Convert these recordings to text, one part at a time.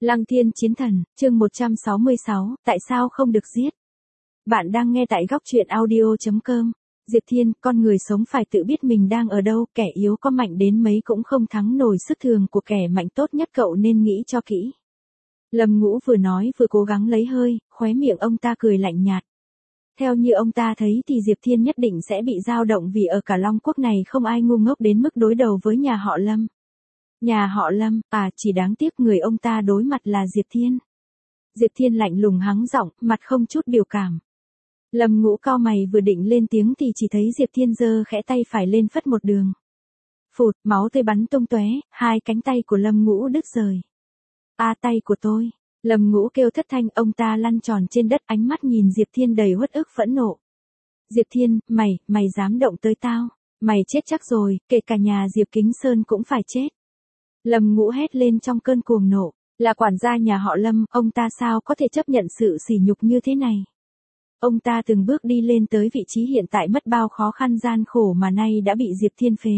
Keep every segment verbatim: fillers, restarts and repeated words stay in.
Lăng Thiên Chiến Thần, chương một trăm sáu mươi sáu, tại sao không được giết? Bạn đang nghe tại góc truyện audio chấm com. Diệp Thiên, con người sống phải tự biết mình đang ở đâu, kẻ yếu có mạnh đến mấy cũng không thắng nổi sức thường của kẻ mạnh, tốt nhất cậu nên nghĩ cho kỹ. Lâm Ngũ vừa nói vừa cố gắng lấy hơi, khóe miệng ông ta cười lạnh nhạt. Theo như ông ta thấy thì Diệp Thiên nhất định sẽ bị dao động vì ở cả Long Quốc này không ai ngu ngốc đến mức đối đầu với nhà họ Lâm. Nhà họ Lâm, à chỉ đáng tiếc người ông ta đối mặt là Diệp Thiên. Diệp Thiên lạnh lùng hắng giọng, mặt không chút biểu cảm. Lâm Ngũ cau mày vừa định lên tiếng thì chỉ thấy Diệp Thiên giơ khẽ tay phải lên phất một đường. Phụt, máu tươi bắn tung tóe, hai cánh tay của Lâm Ngũ đứt rời. A tay của tôi. Lâm Ngũ kêu thất thanh, ông ta lăn tròn trên đất, ánh mắt nhìn Diệp Thiên đầy uất ức phẫn nộ. Diệp Thiên, mày, mày dám động tới tao, mày chết chắc rồi, kể cả nhà Diệp Kính Sơn cũng phải chết. Lâm Ngũ hét lên trong cơn cuồng nộ, là quản gia nhà họ Lâm, ông ta sao có thể chấp nhận sự sỉ nhục như thế này. Ông ta từng bước đi lên tới vị trí hiện tại, mất bao khó khăn gian khổ mà nay đã bị Diệp Thiên phế.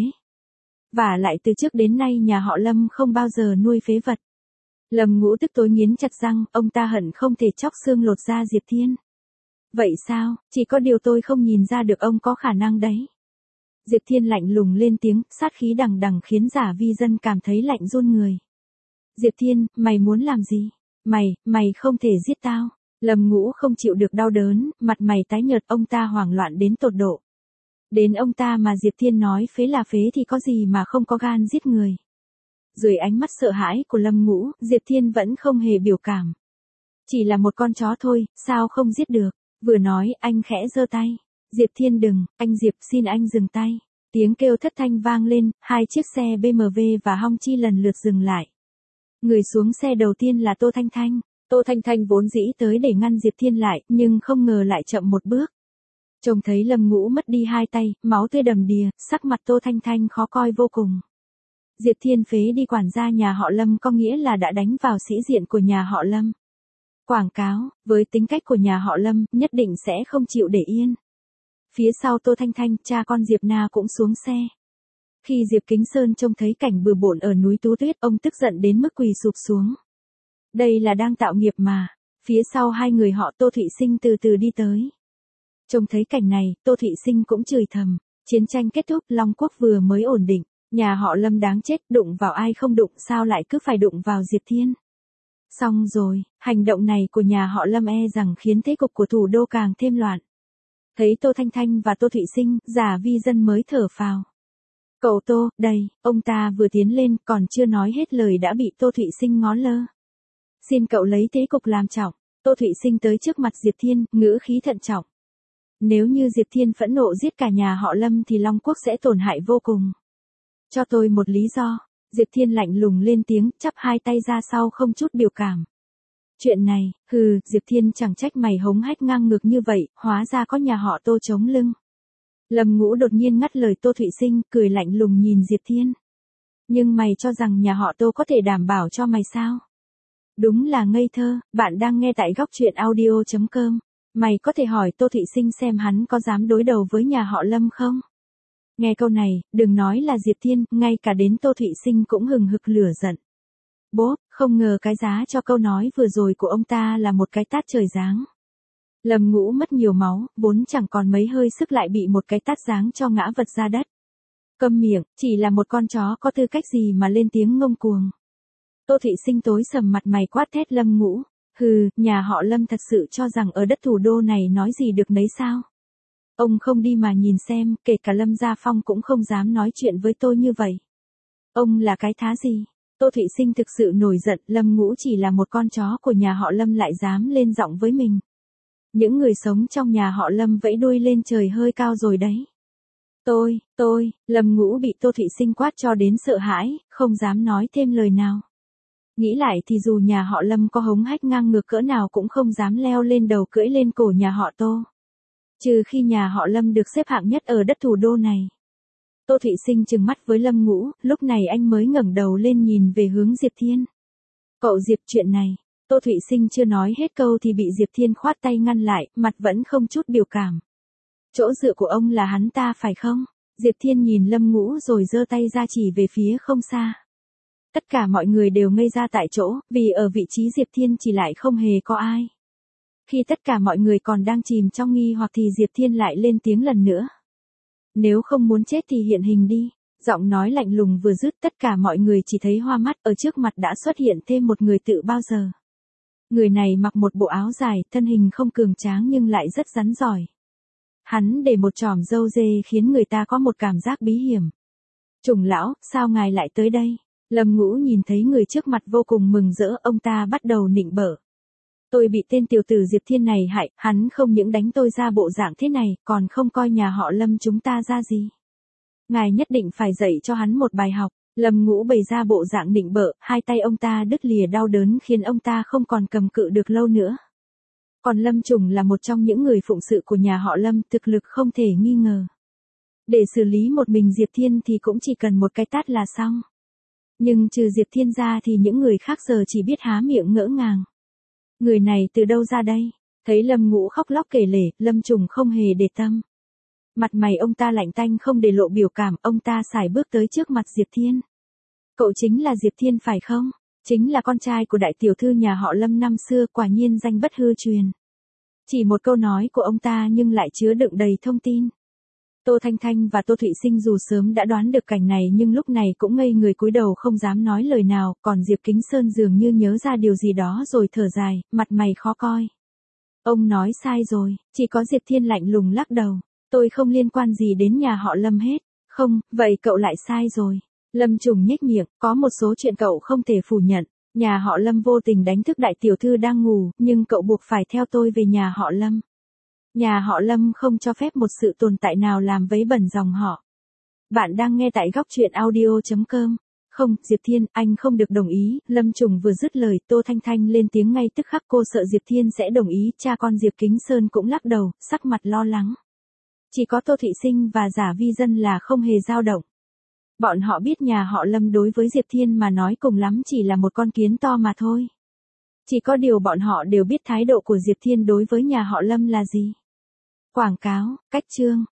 Và lại từ trước đến nay nhà họ Lâm không bao giờ nuôi phế vật. Lâm Ngũ tức tối nghiến chặt răng, ông ta hận không thể chóc xương lột da Diệp Thiên. Vậy sao, chỉ có điều tôi không nhìn ra được ông có khả năng đấy. Diệp Thiên lạnh lùng lên tiếng, sát khí đằng đằng khiến Giả Vi Dân cảm thấy lạnh run người. Diệp Thiên, mày muốn làm gì? Mày, mày không thể giết tao. Lâm Ngũ không chịu được đau đớn, mặt mày tái nhợt, ông ta hoảng loạn đến tột độ. Đến ông ta mà Diệp Thiên nói phế là phế thì có gì mà không có gan giết người. Dưới ánh mắt sợ hãi của Lâm Ngũ, Diệp Thiên vẫn không hề biểu cảm. Chỉ là một con chó thôi, sao không giết được? Vừa nói, anh khẽ giơ tay. Diệp Thiên đừng, anh Diệp xin anh dừng tay. Tiếng kêu thất thanh vang lên, hai chiếc xe bê em vê và Hong Chi lần lượt dừng lại. Người xuống xe đầu tiên là Tô Thanh Thanh. Tô Thanh Thanh vốn dĩ tới để ngăn Diệp Thiên lại, nhưng không ngờ lại chậm một bước. Trông thấy Lâm Ngũ mất đi hai tay, máu tươi đầm đìa, sắc mặt Tô Thanh Thanh khó coi vô cùng. Diệp Thiên phế đi quản gia nhà họ Lâm có nghĩa là đã đánh vào sĩ diện của nhà họ Lâm. Quảng cáo, với tính cách của nhà họ Lâm, nhất định sẽ không chịu để yên. Phía sau Tô Thanh Thanh, cha con Diệp Na cũng xuống xe. Khi Diệp Kính Sơn trông thấy cảnh bừa bộn ở núi Tú Tuyết, ông tức giận đến mức quỳ sụp xuống. Đây là đang tạo nghiệp mà. Phía sau hai người họ Tô Thụy Sinh từ từ đi tới. Trông thấy cảnh này, Tô Thụy Sinh cũng chửi thầm. Chiến tranh kết thúc, Long Quốc vừa mới ổn định. Nhà họ Lâm đáng chết, đụng vào ai không đụng, sao lại cứ phải đụng vào Diệp Thiên. Xong rồi, hành động này của nhà họ Lâm e rằng khiến thế cục của thủ đô càng thêm loạn. Thấy Tô Thanh Thanh và Tô Thụy Sinh, Giả Vi Dân mới thở phào. Cậu Tô, đây, ông ta vừa tiến lên, còn chưa nói hết lời đã bị Tô Thụy Sinh ngó lơ. Xin cậu lấy thế cục làm trọng. Tô Thụy Sinh tới trước mặt Diệp Thiên, ngữ khí thận trọng. Nếu như Diệp Thiên phẫn nộ giết cả nhà họ Lâm thì Long Quốc sẽ tổn hại vô cùng. Cho tôi một lý do. Diệp Thiên lạnh lùng lên tiếng, chắp hai tay ra sau không chút biểu cảm. Chuyện này, hừ, Diệp Thiên chẳng trách mày hống hách ngang ngược như vậy, hóa ra có nhà họ Tô chống lưng. Lâm Ngũ đột nhiên ngắt lời Tô Thụy Sinh, cười lạnh lùng nhìn Diệp Thiên. Nhưng mày cho rằng nhà họ Tô có thể đảm bảo cho mày sao? Đúng là ngây thơ, bạn đang nghe tại góc truyện audio chấm com. Mày có thể hỏi Tô Thụy Sinh xem hắn có dám đối đầu với nhà họ Lâm không? Nghe câu này, đừng nói là Diệp Thiên, ngay cả đến Tô Thụy Sinh cũng hừng hực lửa giận. Bố, không ngờ cái giá cho câu nói vừa rồi của ông ta là một cái tát trời giáng. Lâm Ngũ mất nhiều máu, vốn chẳng còn mấy hơi sức lại bị một cái tát giáng cho ngã vật ra đất. Câm miệng, chỉ là một con chó có tư cách gì mà lên tiếng ngông cuồng. Tô Thụy Sinh tối sầm mặt mày quát thét Lâm Ngũ. Hừ, nhà họ Lâm thật sự cho rằng ở đất thủ đô này nói gì được nấy sao? Ông không đi mà nhìn xem, kể cả Lâm Gia Phong cũng không dám nói chuyện với tôi như vậy. Ông là cái thá gì? Tô Thụy Sinh thực sự nổi giận, Lâm Ngũ chỉ là một con chó của nhà họ Lâm lại dám lên giọng với mình. Những người sống trong nhà họ Lâm vẫy đuôi lên trời hơi cao rồi đấy. Tôi, tôi, Lâm Ngũ bị Tô Thụy Sinh quát cho đến sợ hãi, không dám nói thêm lời nào. Nghĩ lại thì dù nhà họ Lâm có hống hách ngang ngược cỡ nào cũng không dám leo lên đầu cưỡi lên cổ nhà họ Tô. Trừ khi nhà họ Lâm được xếp hạng nhất ở đất thủ đô này. Tô Thụy Sinh trừng mắt với Lâm Ngũ, lúc này anh mới ngẩng đầu lên nhìn về hướng Diệp Thiên. Cậu Diệp, chuyện này. Tô Thụy Sinh chưa nói hết câu thì bị Diệp Thiên khoát tay ngăn lại, mặt vẫn không chút biểu cảm. Chỗ dựa của ông là hắn ta phải không? Diệp Thiên nhìn Lâm Ngũ rồi giơ tay ra chỉ về phía không xa. Tất cả mọi người đều ngây ra tại chỗ, vì ở vị trí Diệp Thiên chỉ lại không hề có ai. Khi tất cả mọi người còn đang chìm trong nghi hoặc thì Diệp Thiên lại lên tiếng lần nữa. Nếu không muốn chết thì hiện hình đi. Giọng nói lạnh lùng vừa dứt, tất cả mọi người chỉ thấy hoa mắt, ở trước mặt đã xuất hiện thêm một người tự bao giờ. Người này mặc một bộ áo dài, thân hình không cường tráng nhưng lại rất rắn giỏi. Hắn để một chòm râu dê khiến người ta có một cảm giác bí hiểm. Trùng lão, sao ngài lại tới đây? Lâm Ngũ nhìn thấy người trước mặt vô cùng mừng rỡ, ông ta bắt đầu nịnh bợ. Tôi bị tên tiểu tử Diệp Thiên này hại, hắn không những đánh tôi ra bộ dạng thế này, còn không coi nhà họ Lâm chúng ta ra gì. Ngài nhất định phải dạy cho hắn một bài học. Lâm Ngũ bày ra bộ dạng nịnh bợ, hai tay ông ta đứt lìa đau đớn khiến ông ta không còn cầm cự được lâu nữa. Còn Lâm Trùng là một trong những người phụng sự của nhà họ Lâm, thực lực không thể nghi ngờ. Để xử lý một mình Diệp Thiên thì cũng chỉ cần một cái tát là xong. Nhưng trừ Diệp Thiên ra thì những người khác giờ chỉ biết há miệng ngỡ ngàng. Người này từ đâu ra đây? Thấy Lâm Ngũ khóc lóc kể lể, Lâm Trùng không hề để tâm. Mặt mày ông ta lạnh tanh không để lộ biểu cảm, ông ta sải bước tới trước mặt Diệp Thiên. Cậu chính là Diệp Thiên phải không? Chính là con trai của đại tiểu thư nhà họ Lâm năm xưa, quả nhiên danh bất hư truyền. Chỉ một câu nói của ông ta nhưng lại chứa đựng đầy thông tin. Tô Thanh Thanh và Tô Thụy Sinh dù sớm đã đoán được cảnh này nhưng lúc này cũng ngây người cúi đầu không dám nói lời nào, còn Diệp Kính Sơn dường như nhớ ra điều gì đó rồi thở dài, mặt mày khó coi. Ông nói sai rồi, chỉ có Diệp Thiên lạnh lùng lắc đầu. Tôi không liên quan gì đến nhà họ Lâm hết. Không, vậy cậu lại sai rồi. Lâm Trùng nhếch miệng, có một số chuyện cậu không thể phủ nhận. Nhà họ Lâm vô tình đánh thức đại tiểu thư đang ngủ, nhưng cậu buộc phải theo tôi về nhà họ Lâm. Nhà họ Lâm không cho phép một sự tồn tại nào làm vấy bẩn dòng họ. Bạn đang nghe tại góc truyện audio chấm com. Không, Diệp Thiên, anh không được đồng ý. Lâm Trùng vừa dứt lời, Tô Thanh Thanh lên tiếng ngay tức khắc, cô sợ Diệp Thiên sẽ đồng ý. Cha con Diệp Kính Sơn cũng lắc đầu, sắc mặt lo lắng. Chỉ có Tô Thụy Sinh và Giả Vi Dân là không hề dao động. Bọn họ biết nhà họ Lâm đối với Diệp Thiên mà nói cùng lắm chỉ là một con kiến to mà thôi. Chỉ có điều bọn họ đều biết thái độ của Diệp Thiên đối với nhà họ Lâm là gì. Quảng cáo, cách chương.